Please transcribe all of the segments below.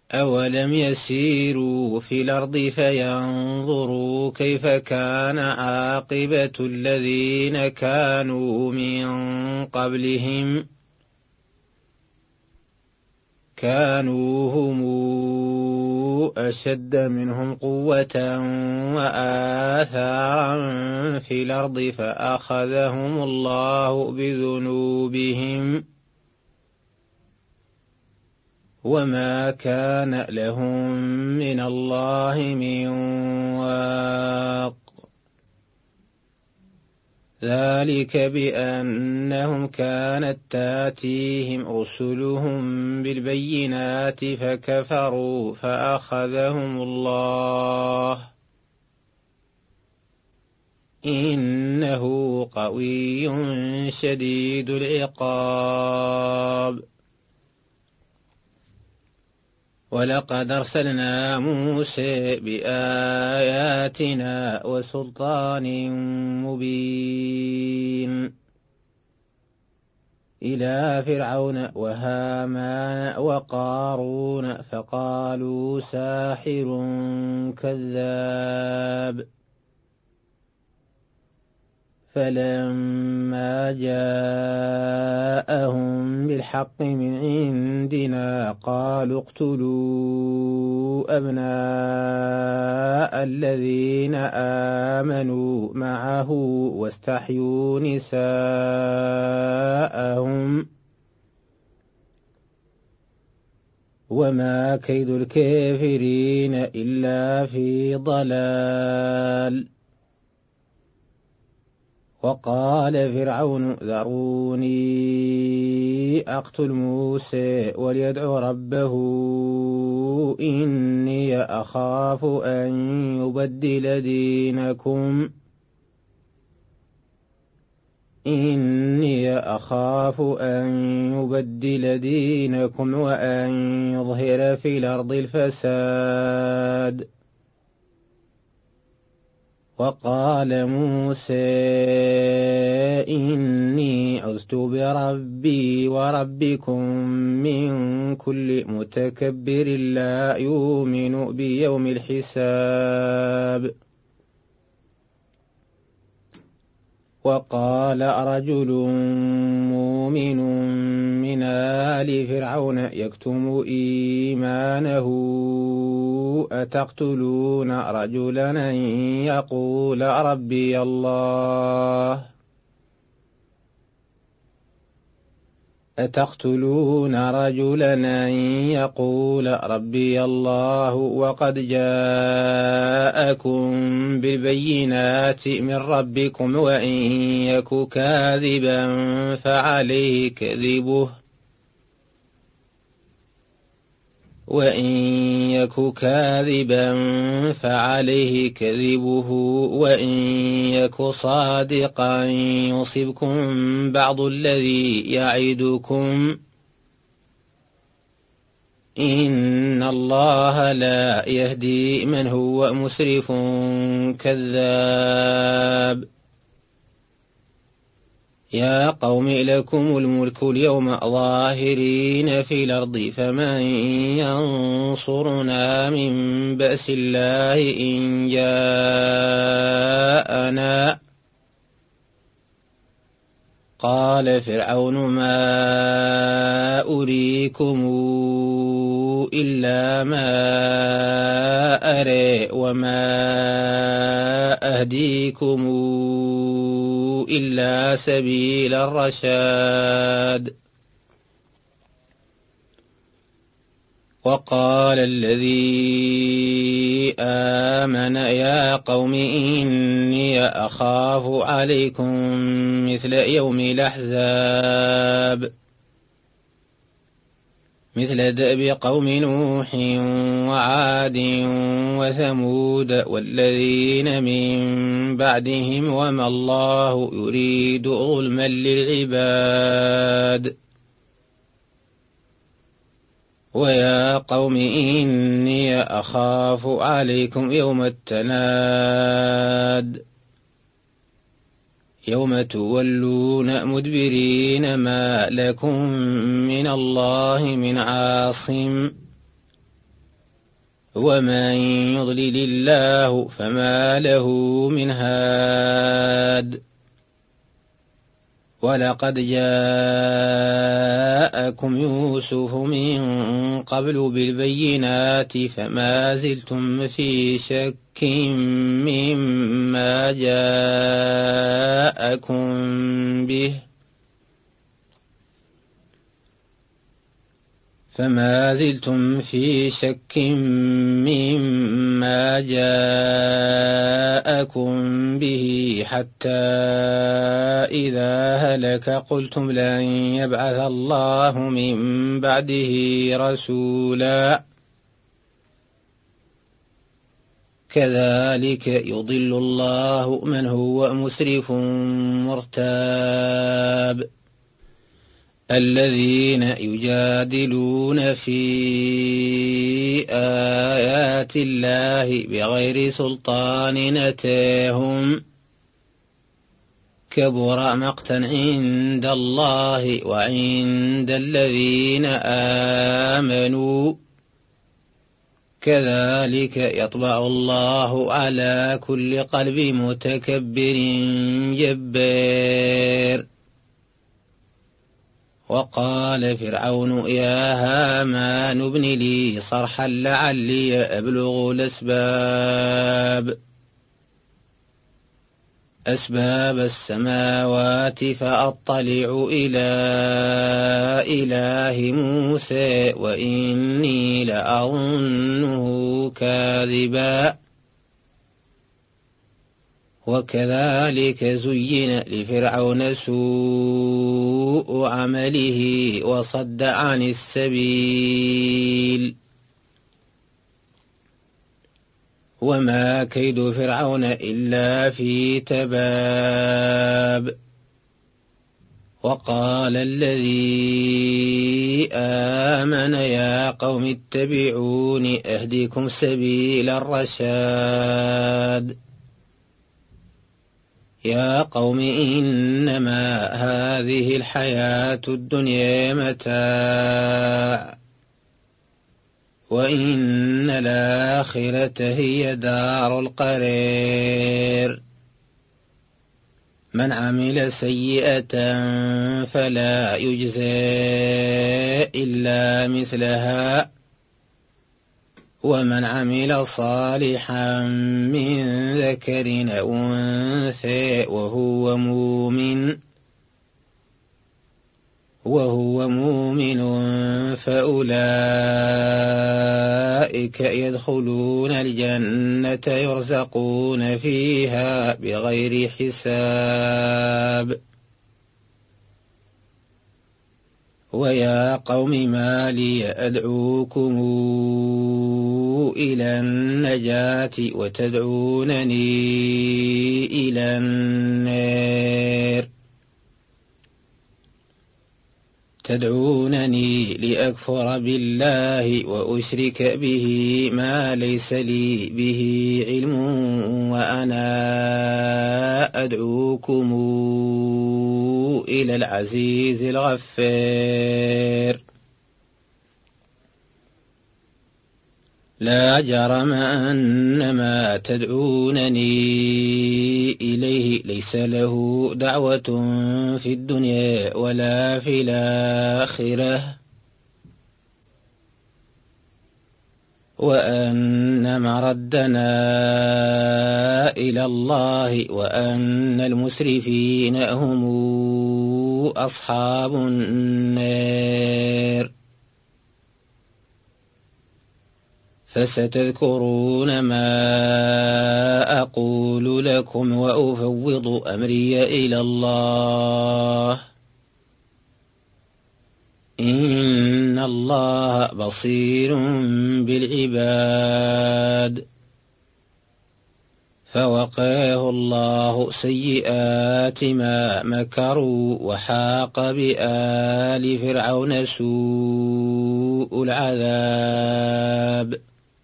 أولم يسيروا في الأرض فينظروا كيف كان عاقبة الذين كانوا من قبلهم كانوا هم أشد منهم قوة وآثارا في الأرض فأخذهم الله بذنوبهم وما كان لهم من الله من واق ذلك بأنهم كانت تاتيهم رسلهم بالبينات فكفروا فأخذهم الله إنه قوي شديد العقاب ولقد أرسلنا موسى بآياتنا وسلطان مبين إلى فرعون وهامان وقارون فقالوا ساحر كذاب فلما جاءهم بالحق من عندنا قالوا اقتلوا أبناء الذين آمنوا معه واستحيوا نساءهم وما كيد الكافرين إلا في ضلال وقال فرعون ذروني أقتل موسى وليدع ربه إني أخاف أن يبدل دينكم وأن يظهر في الأرض الفساد وقال موسى إني عذت بربي وربكم من كل متكبر لا يؤمن بيوم الحساب وقال رجل مؤمن من آل فرعون يكتم إيمانه أتقتلون رجلا أن يقول ربي الله وقد جاءكم بالبينات من ربكم وإن يك كاذبا فعليه كذبه وإن يك صادقا يصبكم بعض الذي يعدكم إن الله لا يهدي من هو مسرف كذاب يا قوم لكم الملك اليوم ظاهرين في الأرض فمن ينصرنا من بأس الله إن جاءنا قال فرعون ما أريكم إلا ما أرى وما أهديكم إلا سبيل الرشاد وقال الذي آمن يا قوم إني أخاف عليكم مثل يوم الأحزاب مثل دأب قوم نوح وعاد وثمود والذين من بعدهم وما الله يريد ظلما للعباد ويا قوم إني أخاف عليكم يوم التناد يوم تولون مدبرين ما لكم من الله من عاصم ومن يضلل الله فما له من هاد ولقد جاءكم يوسف من قبل بالبينات فما زلتم في شك مما جاءكم به حتى إذا هلك قلتم لن يبعث الله من بعده رسولا كذلك يضل الله من هو مسرف مرتاب الذين يجادلون في آيات الله بغير سلطان أتاهم كبر مقتا عند الله وعند الذين آمنوا كذلك يطبع الله على كل قلب متكبر جبار وقال فرعون يا هامان ابن لي صرحا لعلي أبلغ أسباب السماوات فأطلع إلى إله موسى وإني لأظنه كاذبا وكذلك زين لفرعون سوء عمله وصد عن السبيل وما كيد فرعون إلا في تباب وقال الذي آمن يا قوم اتبعون أهدكم سبيل الرشاد يا قوم إنما هذه الحياة الدنيا متاع وإن الآخرة هي دار القرار من عمل سيئة فلا يجزى إلا مثلها ومن عمل صالحا من ذكر أو أنثى وهو مؤمن فأولئك يدخلون الجنة يرزقون فيها بغير حساب ويا قوم ما لي أدعوكم إلى النجاة وتدعونني إلى النار تدعونني لأكفر بالله وأشرك به ما ليس لي به علم وأنا أدعوكم إلى العزيز الغفار لا جرم أن ما تدعونني إليه ليس له دعوة في الدنيا ولا في الآخرة وأن مردنا إلى الله وأن المسرفين هم أصحاب النار فستذكرون ما أقول لكم وأفوض أمري إلى الله إن الله بصير بالعباد فوقاه الله سيئات ما مكروا وحاق بآل فرعون سوء العذاب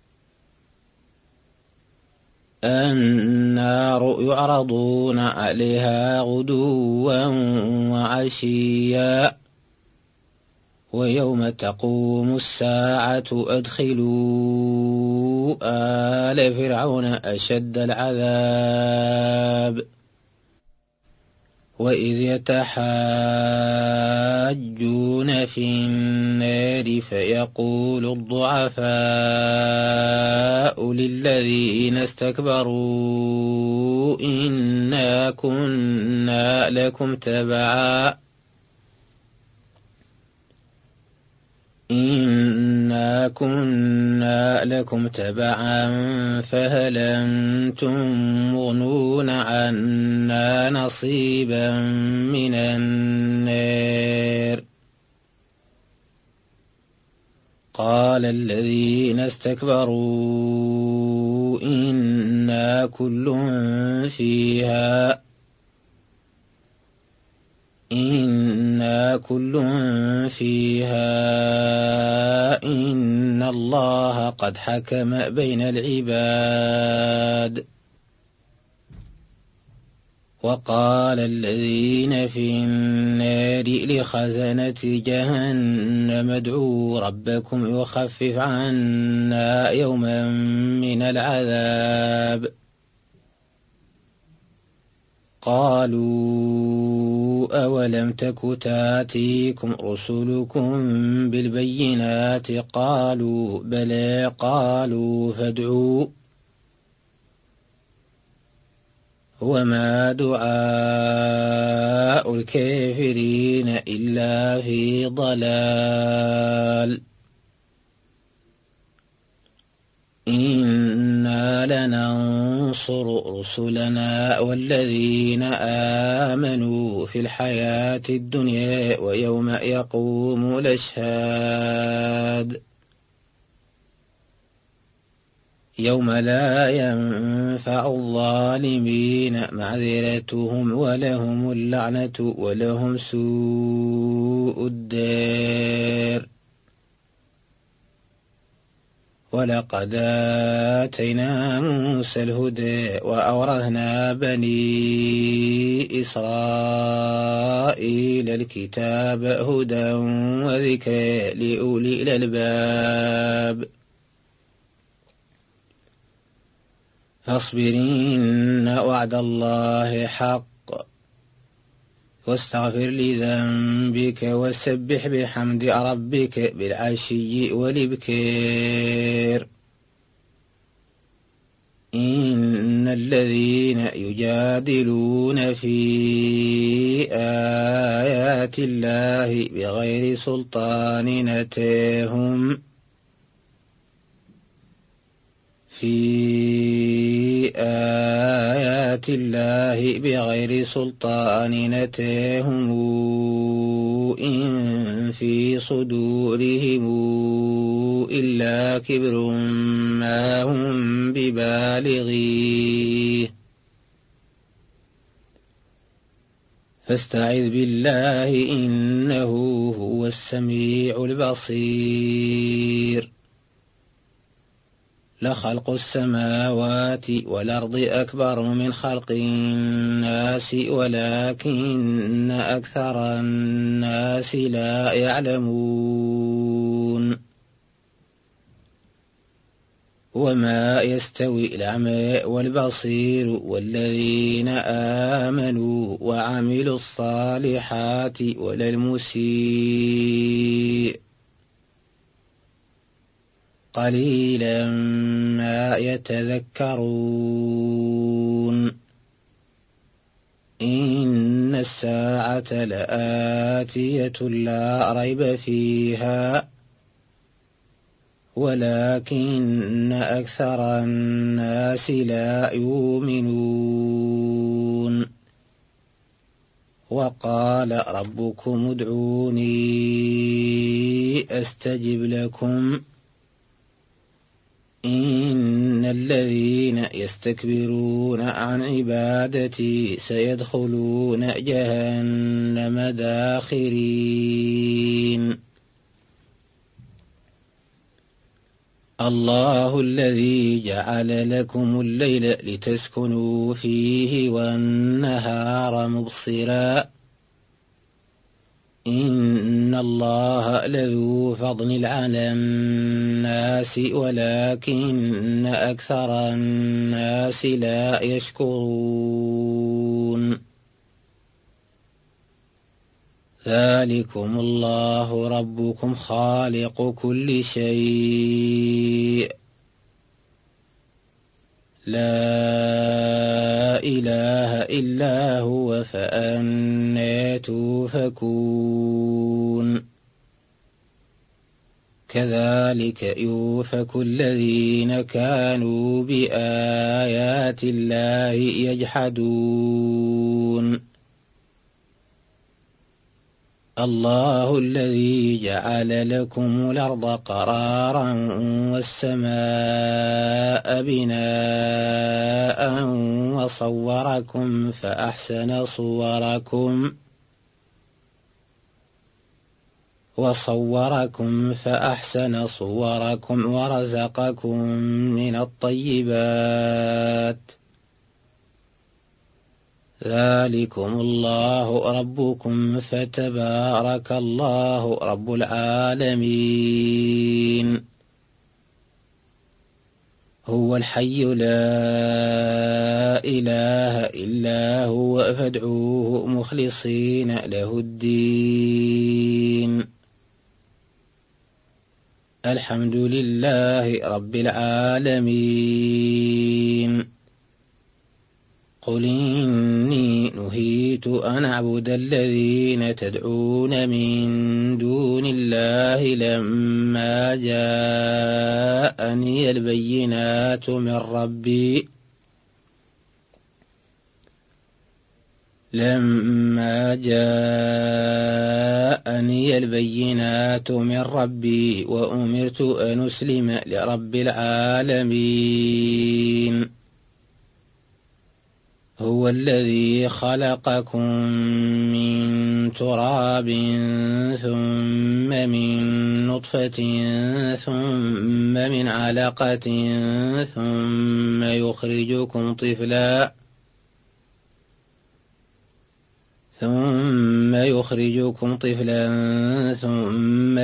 النار يعرضون عليها غدوا وعشيا ويوم تقوم الساعة أدخلوا آل فرعون أشد العذاب وإذ يتحاجون في النار فيقول الضعفاء للذين استكبروا إنا كنا لكم تبعا فهل أنتم مغنون عنا نصيبا من النار قال الذين استكبروا إنا كل فيها إن الله قد حكم بين العباد وقال الذين في النار لخزنة جهنم ادعوا ربكم يخفف عنا يوما من العذاب قالوا أولم تك تاتيكم رسلكم بالبينات قالوا بلى قالوا فادعوا وما دعاء الكافرين إلا في ضلال إنا لننصر رسلنا والذين آمنوا في الحياة الدنيا ويوم يقوم الأشهاد يوم لا ينفع الظالمين معذرتهم ولهم اللعنة ولهم سوء الدار ولقد آتينا موسى الهدى وأورثنا بني إسرائيل الكتاب هدى وذكرى لأولي الألباب فاصبر إن وعد الله حق واستغفر لذنبك وسبح بحمد ربك بالعشي والإبكار إن الذين يجادلون في آيات الله بغير سلطان أتاهم إن في صدورهم إلا كبر ما هم ببالغيه فاستعذ بالله إنه هو السميع البصير لخلق السماوات والأرض أكبر من خلق الناس ولكن أكثر الناس لا يعلمون وما يستوي الأعمى والبصير والذين آمنوا وعملوا الصالحات ولا المسيء قليلا ما يتذكرون إن الساعة لآتية لا ريب فيها ولكن أكثر الناس لا يؤمنون وقال ربكم ادعوني أستجب لكم إن الذين يستكبرون عن عبادتي سيدخلون جهنم داخرين الله الذي جعل لكم الليل لتسكنوا فيه والنهار مبصرا إن الله لذو فضل على الناس ولكن أكثر الناس لا يشكرون ذلكم الله ربكم خالق كل شيء لا إله إلا هو فأنى توفكون كذلك يؤفك الذين كانوا بآيات الله يجحدون الله الذي جعل لكم الأرض قرارا والسماء بناء وصوركم فأحسن صوركم ورزقكم من الطيبات ذلكم الله ربكم فتبارك الله رب العالمين هو الحي لا إله إلا هو فادعوه مخلصين له الدين الحمد لله رب العالمين قل إني نهيت أن أعبد الذين تدعون من دون الله لما جاءني البينات من ربي وأمرت أن أسلم لرب العالمين هو الذي خلقكم من تراب ثم من نطفة ثم من علقة ثم يخرجكم طفلا ثم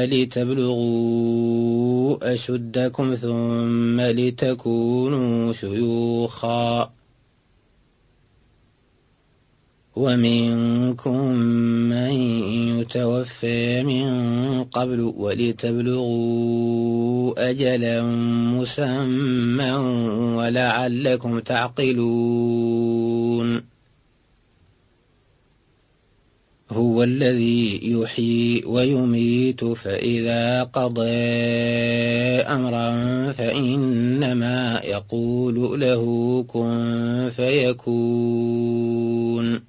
لتبلغوا أشدكم ثم لتكونوا شيوخا ومنكم من يتوفى من قبل ولتبلغوا أجلا مسمى ولعلكم تعقلون هو الذي يحيي ويميت فإذا قضى أمرا فإنما يقول له كن فيكون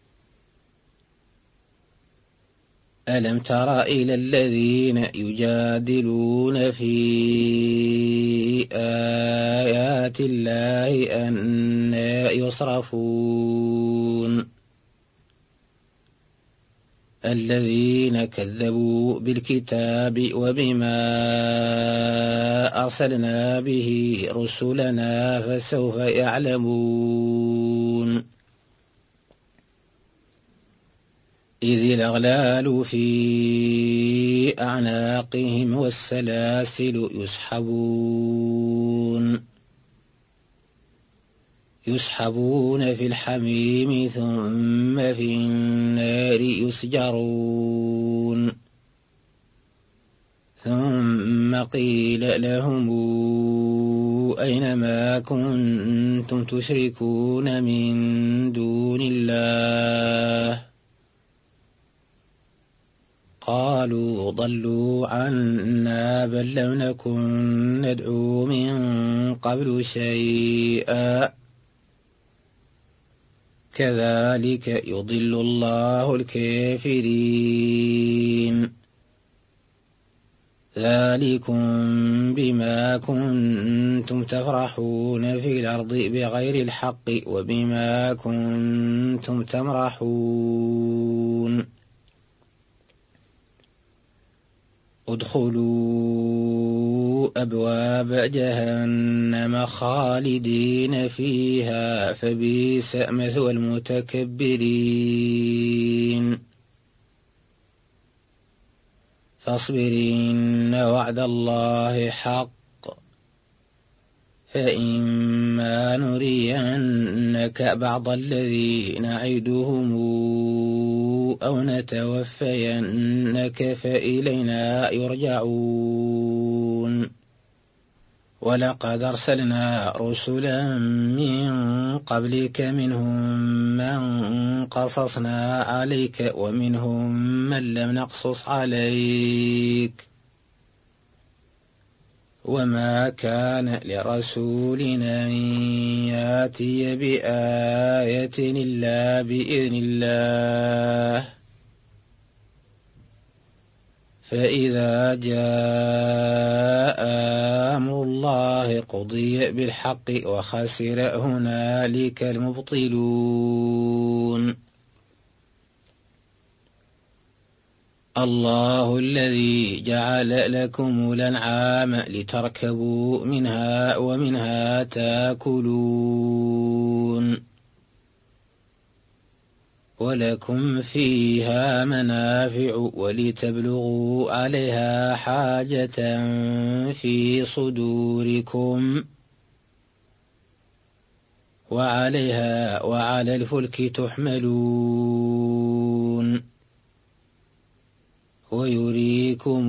ألم تر إلى الذين يجادلون في آيات الله أنى يصرفون الذين كذبوا بالكتاب وبما أرسلنا به رسلنا فسوف يعلمون إذ الأغلال في أعناقهم والسلاسل يسحبون في الحميم ثم في النار يسجرون ثم قيل لهم أين ما كنتم تشركون من دون الله قالوا ضلوا عنا بل لم نكن ندعو من قبل شيئا كذلك يضل الله الكافرين ذلكم بما كنتم تفرحون في الأرض بغير الحق وبما كنتم تمرحون ادخلوا أبواب جهنم خالدين فيها فبئس مثوى المتكبرين فاصبر إن وعد الله حق فإما نرينك بعض الذي نعدهم أو نتوفينك فإلينا يرجعون ولقد أرسلنا رسلا من قبلك منهم من قصصنا عليك ومنهم من لم نقصص عليك وما كان لرسول أن يأتي بآية إلا بإذن الله فإذا جاء أمر الله قضي بالحق وخسر هنالك المبطلون الله الذي جعل لكم الأنعام لتركبوا منها ومنها تاكلون ولكم فيها منافع ولتبلغوا عليها حاجة في صدوركم وعليها وعلى الفلك تحملون ويريكم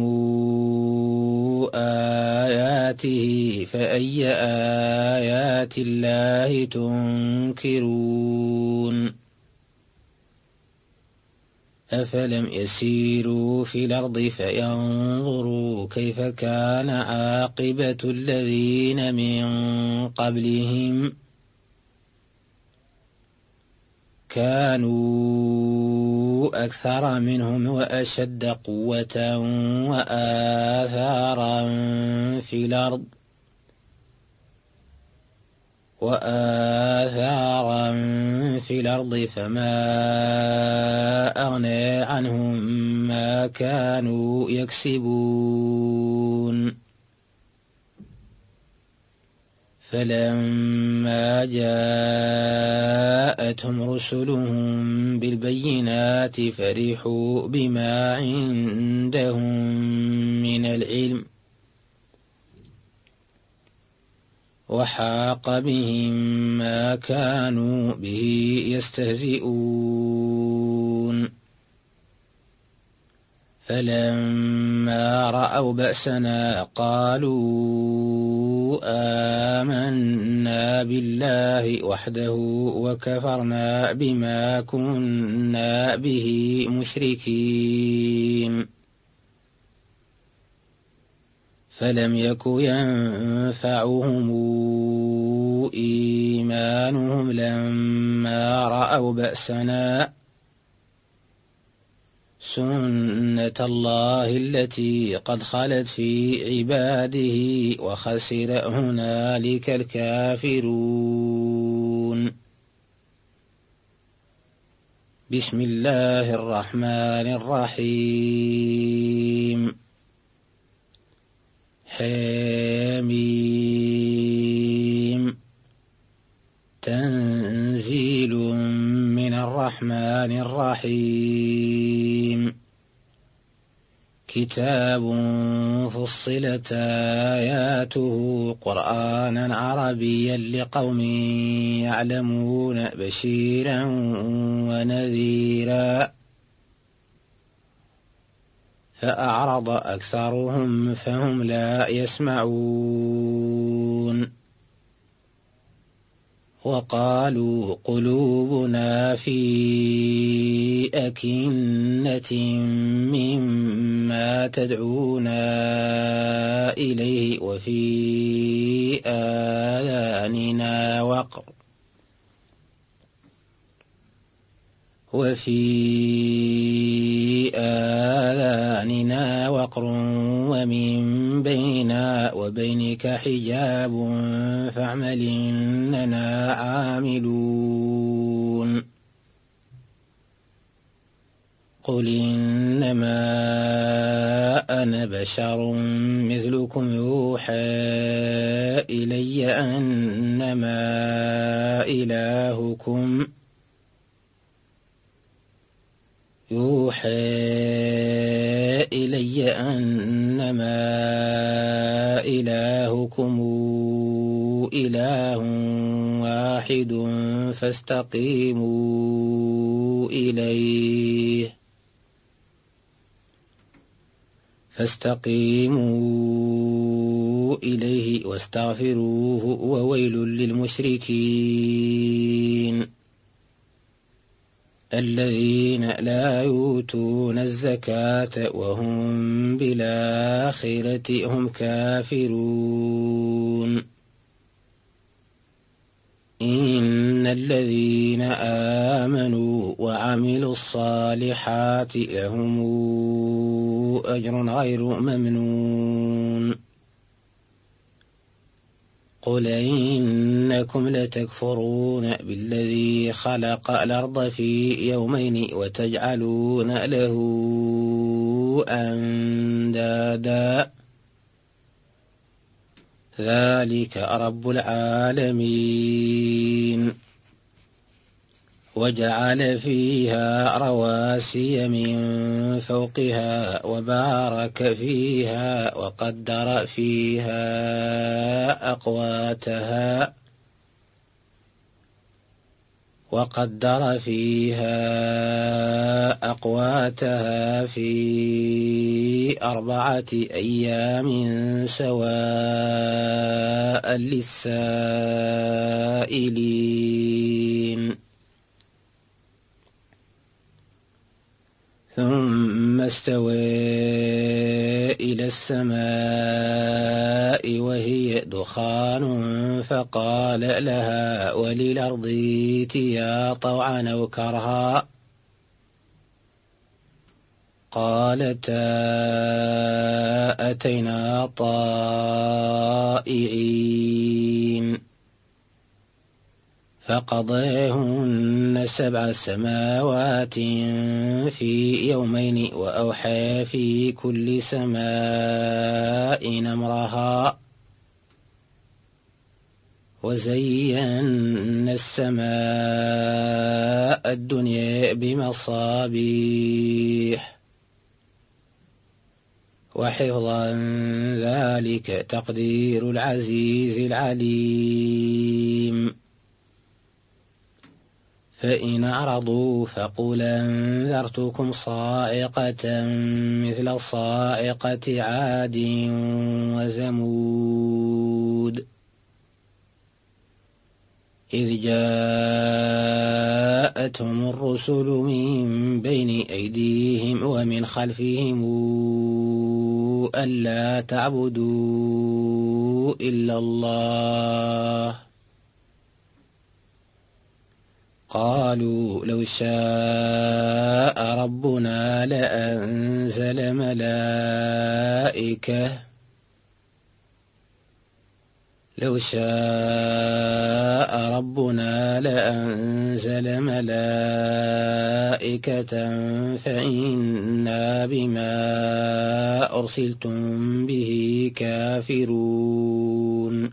آياته فأي آيات الله تنكرون أفلم يسيروا في الأرض فينظروا كيف كان عاقبة الذين من قبلهم كانوا أكثر منهم وأشد قوة وآثارا في الأرض فما أغنى عنهم ما كانوا يكسبون فلما جاءتهم رسلهم بالبينات فرحوا بما عندهم من العلم وحاق بهم ما كانوا به يستهزئون فلما رأوا بأسنا قالوا آمنا بالله وحده وكفرنا بما كنا به مشركين فلم يك ينفعهم إيمانهم لما رأوا بأسنا سنة الله التي قد خلت في عباده وخسر هنالك الكافرون بسم الله الرحمن الرحيم حميم تنزيل من الرحمن الرحيم كتاب فصلت آياته قرآنا عربيا لقوم يعلمون بشيرا ونذيرا فأعرض أكثرهم فهم لا يسمعون وقالوا قلوبنا في أكنة مما تدعونا إليه وفي آذاننا وقر ومن بيننا وبينك حجاب فاعمل إننا عاملون قل إنما أنا بشر مثلكم يوحى إلي أنما علي أنما إلهكم إله واحد فاستقيموا إليه واستغفروه وويل للمشركين الذين لا يؤتون الزكاة وهم بالآخرة هم كافرون إن الذين آمنوا وعملوا الصالحات لهم أجر غير ممنون قل إنكم لتكفرون بالذي خلق الأرض في يومين وتجعلون له أندادا ذلك رب العالمين وجعل فيها رواسي من فوقها وبارك فيها وقدر فيها أقواتها في 4 أيام سواء للسائلين ثم استوى إلى السماء وهي دخان فقال لها وللأرض ائتيا طوعا أو كرها قالتا أتينا طائعين فقضاهن 7 سماوات في يومين وأوحى في كل سماء أمرها وزينا السماء الدنيا بمصابيح وحفظا ذلك تقدير العزيز العليم فإن أعرضوا فقل أنذرتكم صاعقة مثل صاعقة عاد وثمود إذ جاءتهم الرسل من بين أيديهم ومن خلفهم ألا تعبدوا إلا الله قالوا لو شاء ربنا لأنزل ملائكة فإنا بما أرسلتم به كافرون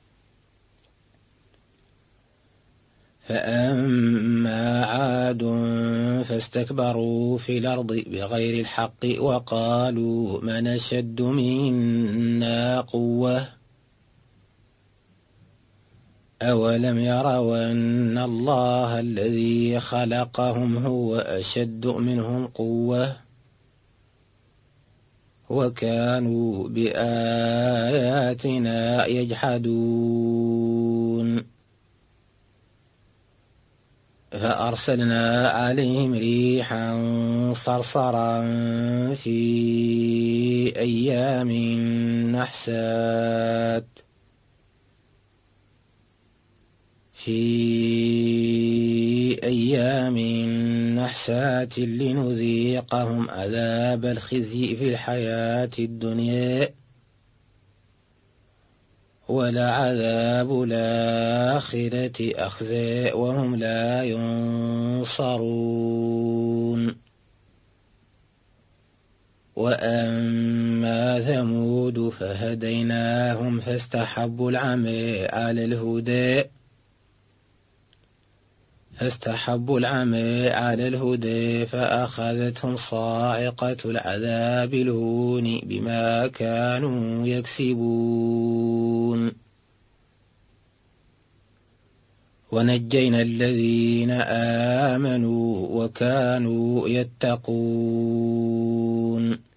فأما عاد فاستكبروا في الأرض بغير الحق وقالوا من أشد منا قوة أولم يروا أن الله الذي خلقهم هو أشد منهم قوة وكانوا بآياتنا يجحدون فأرسلنا عليهم ريحا صرصرا في أيام نحسات لنذيقهم عذاب الخزي في الحياة الدنيا ولعذاب الآخرة أخزى وهم لا ينصرون وأما ثمود فهديناهم فاستحبوا العمى على الهدى فاستحبوا العمى على الهدى فأخذتهم صاعقة العذاب الهون بما كانوا يكسبون. ونجينا الذين آمنوا وكانوا يتقون.